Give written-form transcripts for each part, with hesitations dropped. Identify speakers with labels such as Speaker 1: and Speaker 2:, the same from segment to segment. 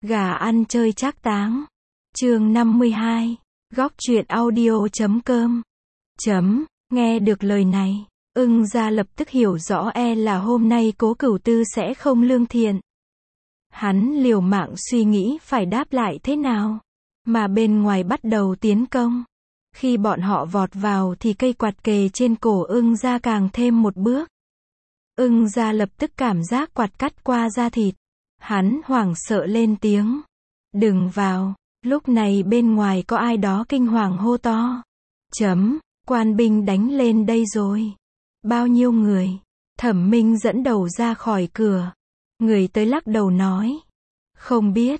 Speaker 1: Gà ăn chơi trác táng. Chương 52. Góc truyện audio.com. Nghe được lời này, Ưng gia lập tức hiểu rõ là hôm nay Cố Cửu Tư sẽ không lương thiện. Hắn liều mạng suy nghĩ phải đáp lại thế nào, mà bên ngoài bắt đầu tiến công. Khi bọn họ vọt vào thì cây quạt kề trên cổ Ưng gia càng thêm một bước. Ưng gia lập tức cảm giác quạt cắt qua da thịt. Hắn hoảng sợ lên tiếng. Đừng vào. Lúc này bên ngoài có ai đó kinh hoàng hô to. Quan binh đánh lên đây rồi. Bao nhiêu người? Thẩm Minh dẫn đầu ra khỏi cửa. Người tới lắc đầu nói. Không biết.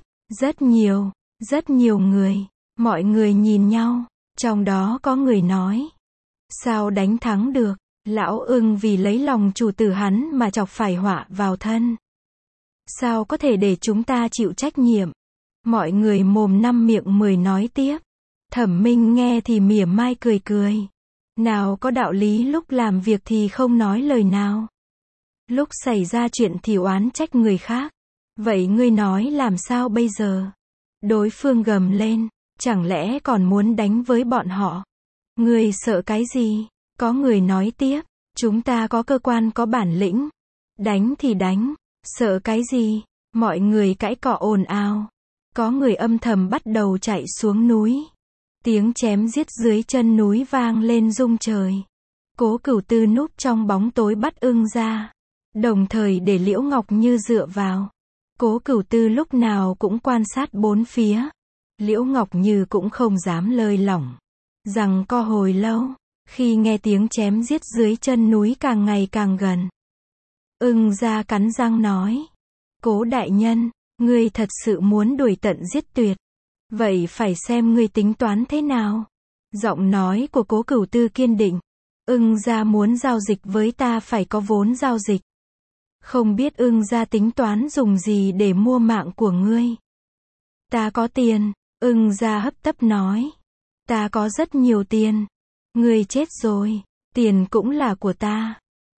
Speaker 1: Rất nhiều người. Mọi người nhìn nhau. Trong đó có người nói. Sao đánh thắng được? Lão Ưng vì lấy lòng chủ tử hắn mà chọc phải họa vào thân. Sao có thể để chúng ta chịu trách nhiệm? Mọi người mồm năm miệng mười nói tiếp. Thẩm Minh nghe thì mỉa mai cười cười. Nào có đạo lý lúc làm việc thì không nói lời nào. Lúc xảy ra chuyện thì oán trách người khác. Vậy ngươi nói làm sao bây giờ? Đối phương gầm lên. Chẳng lẽ còn muốn đánh với bọn họ? Ngươi sợ cái gì? Có người nói tiếp. Chúng ta có cơ quan có bản lĩnh. Đánh thì đánh. Sợ cái gì? Mọi người cãi cọ ồn ào. Có người âm thầm bắt đầu chạy xuống núi. Tiếng chém giết dưới chân núi vang lên rung trời. Cố Cửu Tư núp trong bóng tối bắt Ưng gia. Đồng thời để Liễu Ngọc Như dựa vào. Cố Cửu Tư lúc nào cũng quan sát bốn phía. Liễu Ngọc Như cũng không dám lơi lỏng. Rằng co hồi lâu. Khi nghe tiếng chém giết dưới chân núi càng ngày càng gần. Ưng gia cắn răng nói. Cố đại nhân, ngươi thật sự muốn đuổi tận giết tuyệt. Vậy phải xem ngươi tính toán thế nào. Giọng nói của Cố Cửu Tư kiên định. Ưng gia muốn giao dịch với ta phải có vốn giao dịch. Không biết Ưng gia tính toán dùng gì để mua mạng của ngươi. Ta có tiền. Ưng gia hấp tấp nói. Ta có rất nhiều tiền. Ngươi chết rồi. Tiền cũng là của ta.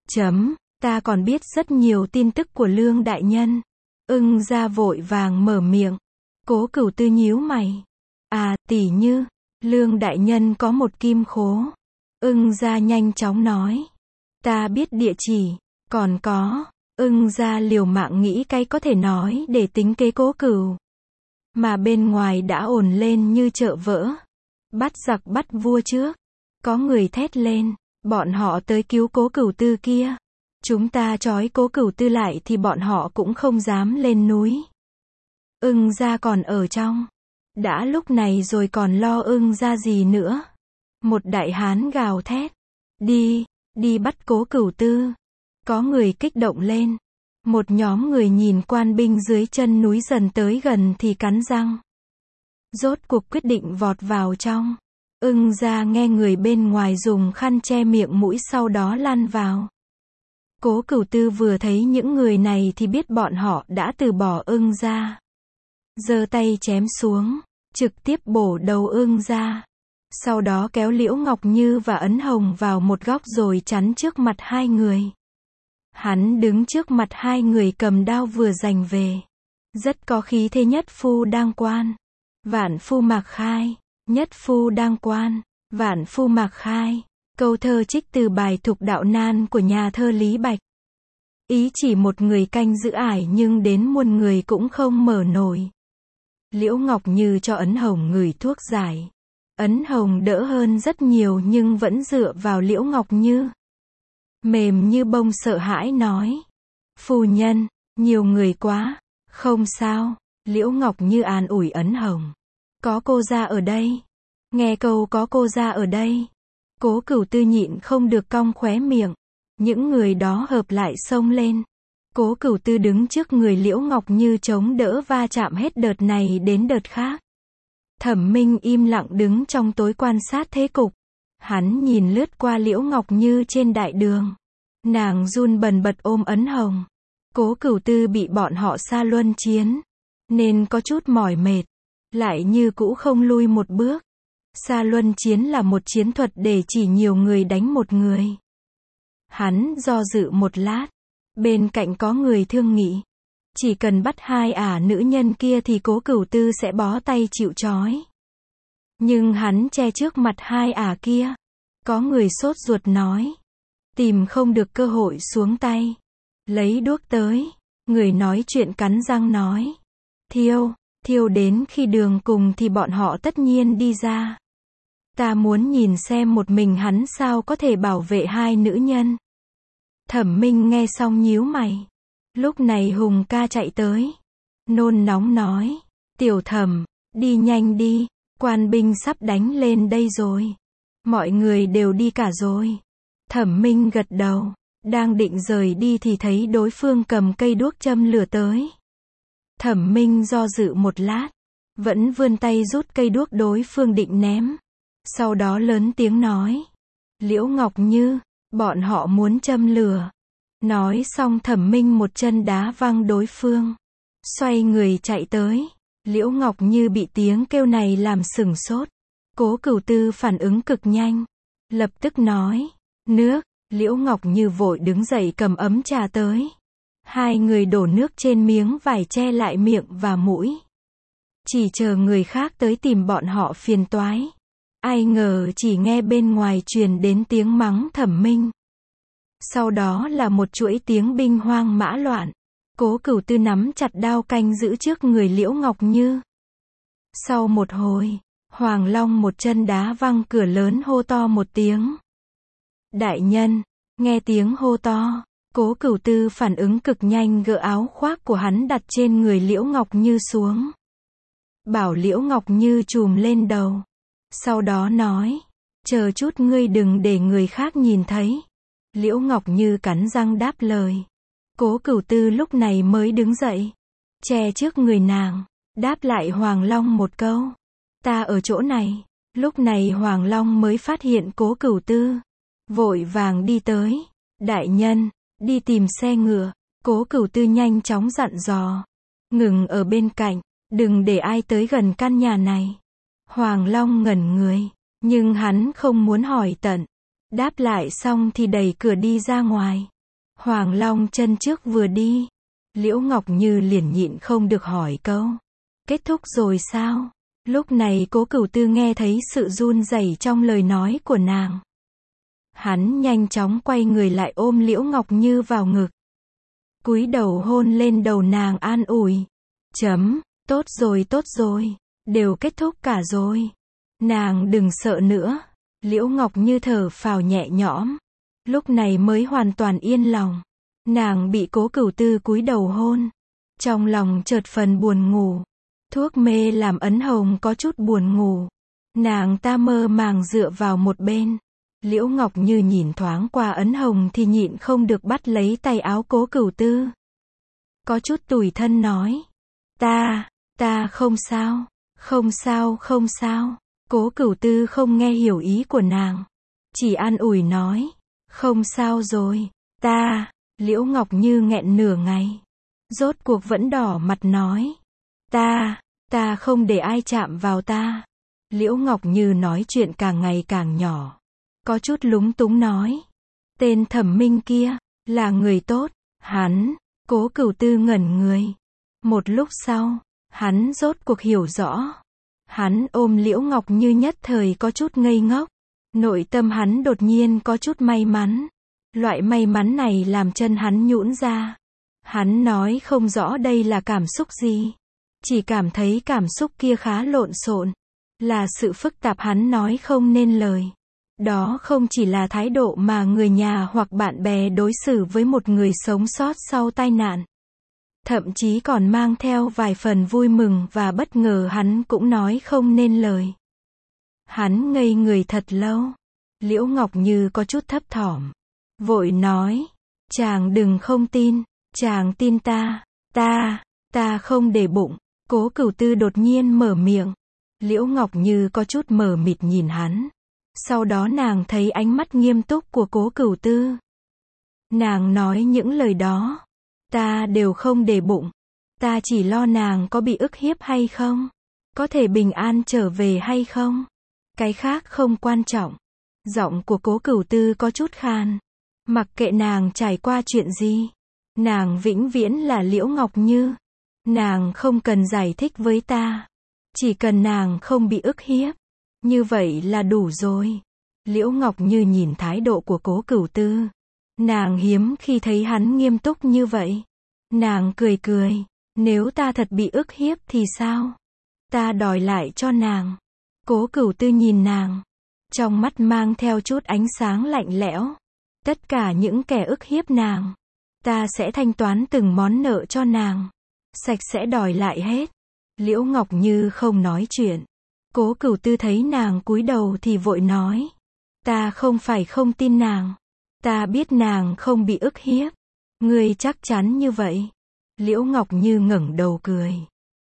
Speaker 1: Ta còn biết rất nhiều tin tức của Lương đại nhân. Ưng gia vội vàng mở miệng. Cố Cửu Tư nhíu mày. Tỉ như, Lương đại nhân có một kim khố. Ưng gia nhanh chóng nói. Ta biết địa chỉ. Còn có. Ưng gia liều mạng nghĩ cái có thể nói để tính kế Cố Cửu. Mà bên ngoài đã ồn lên như chợ vỡ. Bắt giặc bắt vua trước. Có người thét lên. Bọn họ tới cứu Cố Cửu Tư kia. Chúng ta trói Cố Cửu Tư lại thì bọn họ cũng không dám lên núi. Ưng gia còn ở trong. Đã lúc này rồi còn lo Ưng gia gì nữa. Một đại hán gào thét. Đi bắt Cố Cửu Tư. Có người kích động lên. Một nhóm người nhìn quan binh dưới chân núi dần tới gần thì cắn răng. Rốt cuộc quyết định vọt vào trong. Ưng gia nghe người bên ngoài dùng khăn che miệng mũi sau đó lăn vào. Cố Cửu Tư vừa thấy những người này thì biết bọn họ đã từ bỏ Ưng gia. Giơ tay chém xuống, trực tiếp bổ đầu Ưng gia. Sau đó kéo Liễu Ngọc Như và Ấn Hồng vào một góc rồi chắn trước mặt hai người. Hắn đứng trước mặt hai người cầm đao vừa giành về. Rất có khí thế nhất phu đang quan. Vạn phu mạc khai. Nhất phu đang quan. Vạn phu mạc khai. Câu thơ trích từ bài Thục Đạo Nan của nhà thơ Lý Bạch. Ý chỉ một người canh giữ ải nhưng đến muôn người cũng không mở nổi. Liễu Ngọc Như cho Ấn Hồng ngửi thuốc giải. Ấn Hồng đỡ hơn rất nhiều nhưng vẫn dựa vào Liễu Ngọc Như. Mềm như bông sợ hãi nói. Phu nhân, nhiều người quá. Không sao. Liễu Ngọc Như an ủi Ấn Hồng. Có cô ra ở đây. Nghe câu có cô ra ở đây. Cố Cửu Tư nhịn không được cong khóe miệng. Những người đó hợp lại xông lên. Cố Cửu Tư đứng trước người Liễu Ngọc Như chống đỡ va chạm hết đợt này đến đợt khác. Thẩm Minh im lặng đứng trong tối quan sát thế cục. Hắn nhìn lướt qua Liễu Ngọc Như trên đại đường. Nàng run bần bật ôm Ấn Hồng. Cố Cửu Tư bị bọn họ xa luân chiến. Nên có chút mỏi mệt. Lại như cũ không lui một bước. Xa luân chiến là một chiến thuật để chỉ nhiều người đánh một người. Hắn do dự một lát. Bên cạnh có người thương nghị. Chỉ cần bắt hai nữ nhân kia thì Cố Cửu Tư sẽ bó tay chịu trói. Nhưng hắn che trước mặt hai kia. Có người sốt ruột nói. Tìm không được cơ hội xuống tay. Lấy đuốc tới. Người nói chuyện cắn răng nói. Thiêu đến khi đường cùng thì bọn họ tất nhiên đi ra. Ta muốn nhìn xem một mình hắn sao có thể bảo vệ hai nữ nhân. Thẩm Minh nghe xong nhíu mày. Lúc này Hùng ca chạy tới. Nôn nóng nói. Tiểu Thẩm, đi nhanh đi. Quan binh sắp đánh lên đây rồi. Mọi người đều đi cả rồi. Thẩm Minh gật đầu. Đang định rời đi thì thấy đối phương cầm cây đuốc châm lửa tới. Thẩm Minh do dự một lát. Vẫn vươn tay rút cây đuốc đối phương định ném. Sau đó lớn tiếng nói. Liễu Ngọc Như, bọn họ muốn châm lửa. Nói xong Thẩm Minh một chân đá văng đối phương. Xoay người chạy tới. Liễu Ngọc Như bị tiếng kêu này làm sửng sốt. Cố Cửu Tư phản ứng cực nhanh. Lập tức nói. Nước. Liễu Ngọc Như vội đứng dậy cầm ấm trà tới. Hai người đổ nước trên miếng vải che lại miệng và mũi. Chỉ chờ người khác tới tìm bọn họ phiền toái. Ai ngờ chỉ nghe bên ngoài truyền đến tiếng mắng Thẩm Minh. Sau đó là một chuỗi tiếng binh hoang mã loạn. Cố Cửu Tư nắm chặt đao canh giữ trước người Liễu Ngọc Như. Sau một hồi, Hoàng Long một chân đá văng cửa lớn hô to một tiếng. Đại nhân, nghe tiếng hô to, Cố Cửu Tư phản ứng cực nhanh gỡ áo khoác của hắn đặt trên người Liễu Ngọc Như xuống. Bảo Liễu Ngọc Như trùm lên đầu. Sau đó nói, chờ chút ngươi đừng để người khác nhìn thấy. Liễu Ngọc Như cắn răng đáp lời. Cố Cửu Tư lúc này mới đứng dậy, che trước người nàng, đáp lại Hoàng Long một câu. Ta ở chỗ này. Lúc này Hoàng Long mới phát hiện Cố Cửu Tư. Vội vàng đi tới. Đại nhân, đi tìm xe ngựa. Cố Cửu Tư nhanh chóng dặn dò. Ngừng ở bên cạnh, đừng để ai tới gần căn nhà này. Hoàng Long ngẩn người, nhưng hắn không muốn hỏi tận. Đáp lại xong thì đẩy cửa đi ra ngoài. Hoàng Long chân trước vừa đi. Liễu Ngọc Như liền nhịn không được hỏi câu. Kết thúc rồi sao? Lúc này Cố Cửu Tư nghe thấy sự run rẩy trong lời nói của nàng. Hắn nhanh chóng quay người lại ôm Liễu Ngọc Như vào ngực. Cúi đầu hôn lên đầu nàng an ủi. Tốt rồi, đều kết thúc cả rồi. Nàng đừng sợ nữa. Liễu Ngọc Như thở phào nhẹ nhõm. Lúc này mới hoàn toàn yên lòng. Nàng bị Cố Cửu Tư cúi đầu hôn. Trong lòng chợt phần buồn ngủ. Thuốc mê làm Ấn Hồng có chút buồn ngủ. Nàng ta mơ màng dựa vào một bên. Liễu Ngọc Như nhìn thoáng qua Ấn Hồng thì nhịn không được bắt lấy tay áo Cố Cửu Tư. Có chút tủi thân nói. Ta không sao. Cố Cửu Tư không nghe hiểu ý của nàng. Chỉ an ủi nói. Không sao rồi. Liễu Ngọc Như nghẹn nửa ngày. Rốt cuộc vẫn đỏ mặt nói. Ta không để ai chạm vào ta. Liễu Ngọc Như nói chuyện càng ngày càng nhỏ. Có chút lúng túng nói. Tên Thẩm Minh kia, là người tốt. Hắn, Cố Cửu Tư ngẩn người. Một lúc sau, hắn rốt cuộc hiểu rõ. Hắn ôm Liễu Ngọc Như nhất thời có chút ngây ngốc. Nội tâm hắn đột nhiên có chút may mắn. Loại may mắn này làm chân hắn nhũn ra. Hắn nói không rõ đây là cảm xúc gì. Chỉ cảm thấy cảm xúc kia khá lộn xộn. Là sự phức tạp hắn nói không nên lời. Đó không chỉ là thái độ mà người nhà hoặc bạn bè đối xử với một người sống sót sau tai nạn. Thậm chí còn mang theo vài phần vui mừng và bất ngờ hắn cũng nói không nên lời. Hắn ngây người thật lâu. Liễu Ngọc Như có chút thấp thỏm. Vội nói. Chàng đừng không tin. Chàng tin ta. Ta không để bụng. Cố Cửu Tư đột nhiên mở miệng. Liễu Ngọc Như có chút mờ mịt nhìn hắn. Sau đó nàng thấy ánh mắt nghiêm túc của Cố Cửu Tư. Nàng nói những lời đó. Ta đều không để bụng. Ta chỉ lo nàng có bị ức hiếp hay không. Có thể bình an trở về hay không. Cái khác không quan trọng. Giọng của Cố Cửu Tư có chút khàn. Mặc kệ nàng trải qua chuyện gì. Nàng vĩnh viễn là Liễu Ngọc Như. Nàng không cần giải thích với ta. Chỉ cần nàng không bị ức hiếp. Như vậy là đủ rồi. Liễu Ngọc Như nhìn thái độ của Cố Cửu Tư. Nàng hiếm khi thấy hắn nghiêm túc như vậy. Nàng cười cười. Nếu ta thật bị ức hiếp thì sao? Ta đòi lại cho nàng. Cố Cửu Tư nhìn nàng. Trong mắt mang theo chút ánh sáng lạnh lẽo. Tất cả những kẻ ức hiếp nàng. Ta sẽ thanh toán từng món nợ cho nàng. Sạch sẽ đòi lại hết. Liễu Ngọc Như không nói chuyện. Cố Cửu Tư thấy nàng cúi đầu thì vội nói. Ta không phải không tin nàng. Ta biết nàng không bị ức hiếp. Ngươi chắc chắn như vậy. Liễu Ngọc Như ngẩng đầu cười.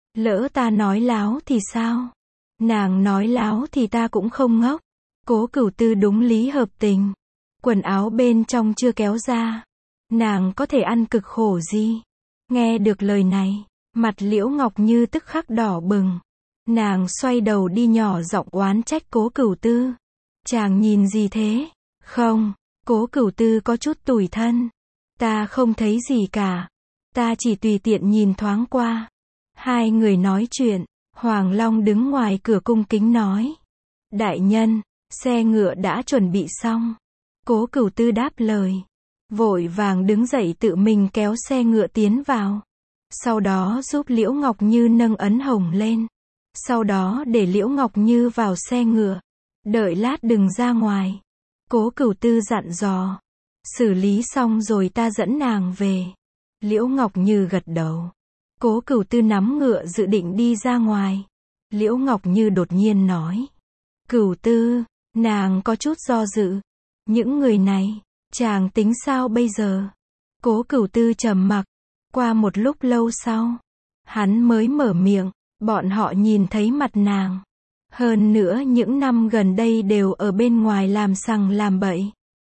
Speaker 1: Lỡ ta nói láo thì sao? Nàng nói láo thì ta cũng không ngốc. Cố Cửu Tư đúng lý hợp tình. Quần áo bên trong chưa kéo ra. Nàng có thể ăn cực khổ gì? Nghe được lời này, mặt Liễu Ngọc Như tức khắc đỏ bừng. Nàng xoay đầu đi nhỏ giọng oán trách Cố Cửu Tư. Chàng nhìn gì thế? Không, Cố Cửu Tư có chút tủi thân. Ta không thấy gì cả. Ta chỉ tùy tiện nhìn thoáng qua. Hai người nói chuyện, Hoàng Long đứng ngoài cửa cung kính nói. Đại nhân, xe ngựa đã chuẩn bị xong. Cố Cửu Tư đáp lời. Vội vàng đứng dậy tự mình kéo xe ngựa tiến vào. Sau đó giúp Liễu Ngọc Như nâng ấn hồng lên. Sau đó để Liễu Ngọc Như vào xe ngựa. Đợi lát đừng ra ngoài. Cố Cửu Tư dặn dò. Xử lý xong rồi ta dẫn nàng về. Liễu Ngọc Như gật đầu. Cố Cửu Tư nắm ngựa dự định đi ra ngoài. Liễu Ngọc Như đột nhiên nói. Cửu Tư, nàng có chút do dự. Những người này, chàng tính sao bây giờ? Cố Cửu Tư trầm mặc. Qua một lúc lâu sau, hắn mới mở miệng. Bọn họ nhìn thấy mặt nàng. Hơn nữa những năm gần đây đều ở bên ngoài làm sằng làm bậy.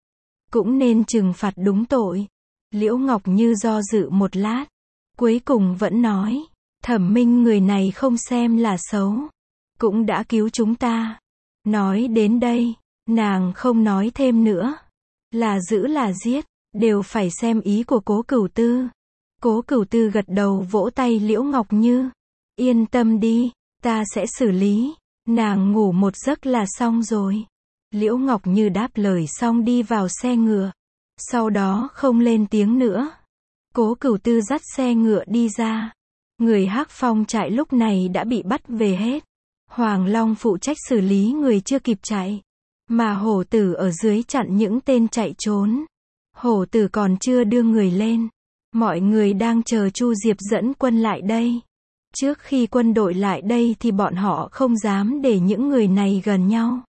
Speaker 1: Cũng nên trừng phạt đúng tội. Liễu Ngọc Như do dự một lát. Cuối cùng vẫn nói. Thẩm Minh người này không xem là xấu. Cũng đã cứu chúng ta. Nói đến đây, nàng không nói thêm nữa. Là giữ là giết, đều phải xem ý của Cố Cửu Tư. Cố Cửu Tư gật đầu vỗ tay Liễu Ngọc Như. Yên tâm đi, ta sẽ xử lý. Nàng ngủ một giấc là xong rồi. Liễu Ngọc Như đáp lời xong đi vào xe ngựa. Sau đó không lên tiếng nữa. Cố Cửu Tư dắt xe ngựa đi ra. Người Hắc Phong trại lúc này đã bị bắt về hết. Hoàng Long phụ trách xử lý người chưa kịp chạy. Mà hổ tử ở dưới chặn những tên chạy trốn. Hổ tử còn chưa đưa người lên. Mọi người đang chờ Chu Diệp dẫn quân lại đây. Trước khi quân đội lại đây thì bọn họ không dám để những người này gần nhau.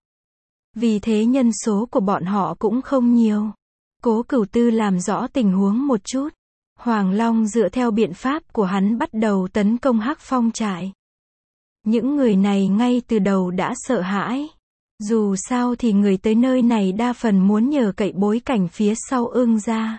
Speaker 1: Vì thế nhân số của bọn họ cũng không nhiều. Cố Cửu Tư làm rõ tình huống một chút. Hoàng Long dựa theo biện pháp của hắn bắt đầu tấn công Hắc Phong trại. Những người này ngay từ đầu đã sợ hãi. Dù sao thì người tới nơi này đa phần muốn nhờ cậy bối cảnh phía sau Ưng gia.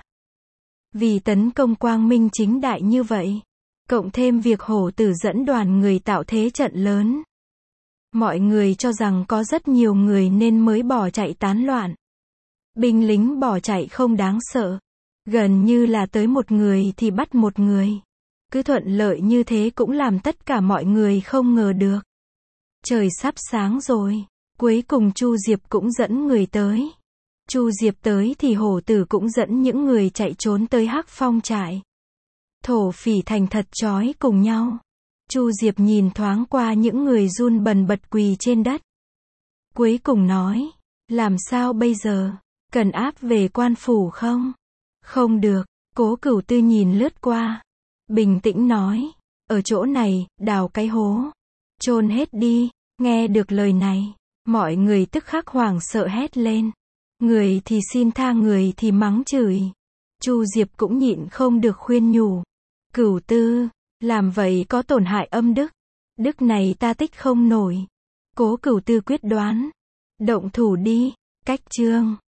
Speaker 1: Vì tấn công quang minh chính đại như vậy. Cộng thêm việc hổ tử dẫn đoàn người tạo thế trận lớn. Mọi người cho rằng có rất nhiều người nên mới bỏ chạy tán loạn. Binh lính bỏ chạy không đáng sợ. Gần như là tới một người thì bắt một người. Cứ thuận lợi như thế cũng làm tất cả mọi người không ngờ được. Trời sắp sáng rồi. Cuối cùng Chu Diệp cũng dẫn người tới. Chu Diệp tới thì hổ tử cũng dẫn những người chạy trốn tới Hắc Phong trại. Thổ phỉ thành thật trói cùng nhau. Chu Diệp nhìn thoáng qua những người run bần bật quỳ trên đất. Cuối cùng nói, làm sao bây giờ? Cần áp về quan phủ không? Không được. Cố Cửu Tư nhìn lướt qua. Bình tĩnh nói, ở chỗ này, đào cái hố. Chôn hết đi. Nghe được lời này, mọi người tức khắc hoảng sợ hét lên. Người thì xin tha, người thì mắng chửi. Chu Diệp cũng nhịn không được khuyên nhủ. Cửu Tư, làm vậy có tổn hại âm đức. Đức này ta tích không nổi. Cố Cửu Tư quyết đoán. Động thủ đi. Cách chương